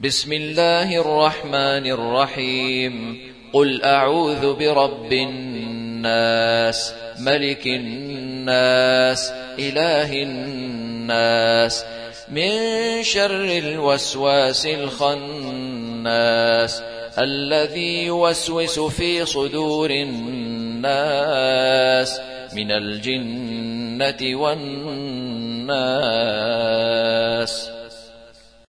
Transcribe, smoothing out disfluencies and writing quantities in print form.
بسم الله الرحمن الرحيم قل أعوذ برب الناس ملك الناس إله الناس من شر الوسواس الخناس الذي يوسوس في صدور الناس من الجنة والناس.